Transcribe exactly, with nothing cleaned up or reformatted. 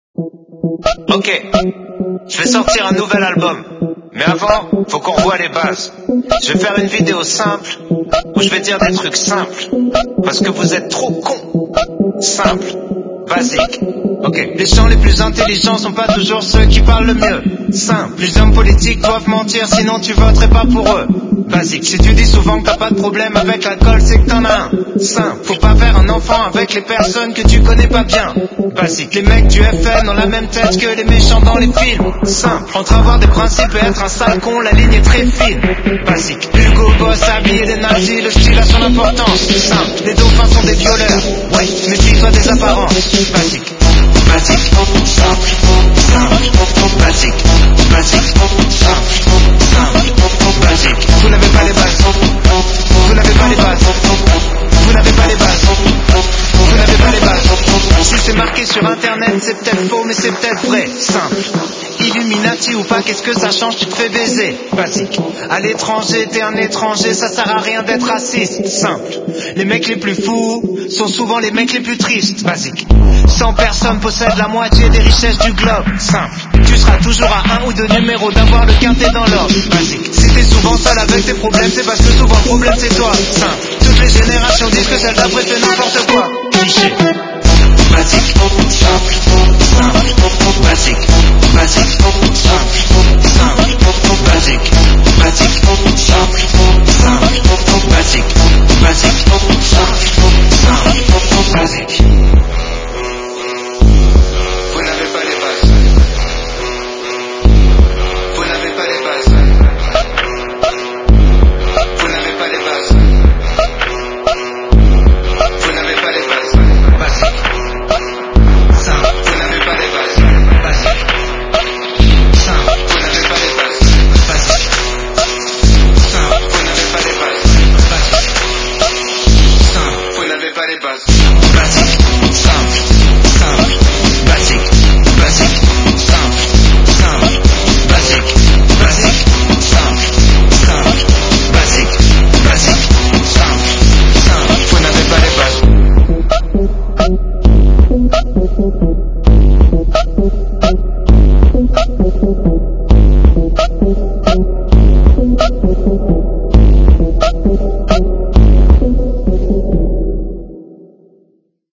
Ok, je vais sortir un nouvel album. Mais avant, faut qu'on revoie les bases. Je vais faire une vidéo simple où je vais dire des trucs simples. Parce que vous êtes trop cons. Simple, basique. Ok, les gens les plus intelligents sont pas toujours ceux qui parlent le mieux. Simple, les hommes politiques doivent mentir, sinon tu voterais pas pour eux. Basique, si tu dis souvent que t'as pas de problème avec l'alcool, c'est que t'en as un. Simple, faut pas faire un enfant avec les personnes que tu connais pas bien. Basique, les mecs du F N ont la même tête que les méchants dans les films. Simple, entre avoir des principes et être un sale con, la ligne est très fine. Basique, Hugo Boss habillé des nazis, le style a son importance. Simple, les dauphins sont des violeurs. Ouais, méfie-toi des apparences. Basique, basique, simple, simple, basique, basique, simple, simple, basique. Vous n'avez pas les bases, vous n'avez pas les bases, vous n'avez pas les bases, vous n'avez pas les bases. Si c'est marqué sur internet, c'est peut-être faux, mais c'est peut-être vrai. Simple, Illuminati ou pas, qu'est-ce que ça change, tu te fais baiser. Basique, à l'étranger, t'es un étranger, ça sert à rien d'être raciste. Simple, les mecs les plus fous sont souvent les mecs les plus tristes. Basique, cent personnes possèdent la moitié des richesses du globe. Simple, tu seras toujours à un ou deux numéros d'avoir le quintet dans l'ordre. Basique, si t'es souvent seul avec tes problèmes, c'est parce que souvent le problème c'est toi. Simple, toutes les générations disent que celle d'après fait n'importe quoi. Cliché, basique, simple, simple, basique, basique, simple, simple, basique, basique, simple, simple, basique, basique, simple, simple, basique. Vous n'avez pas les bases. Vous n'avez pas les bases. Vous n'avez pas les bases. Vous n'avez pas les bases. Basique. Simple. Vous n'avez pas les bases. Basique. Simple. Vous n'avez pas les bases. Basique. Simple. Vous n'avez pas les bases. Basique. Simple. Vous n'avez pas les bases.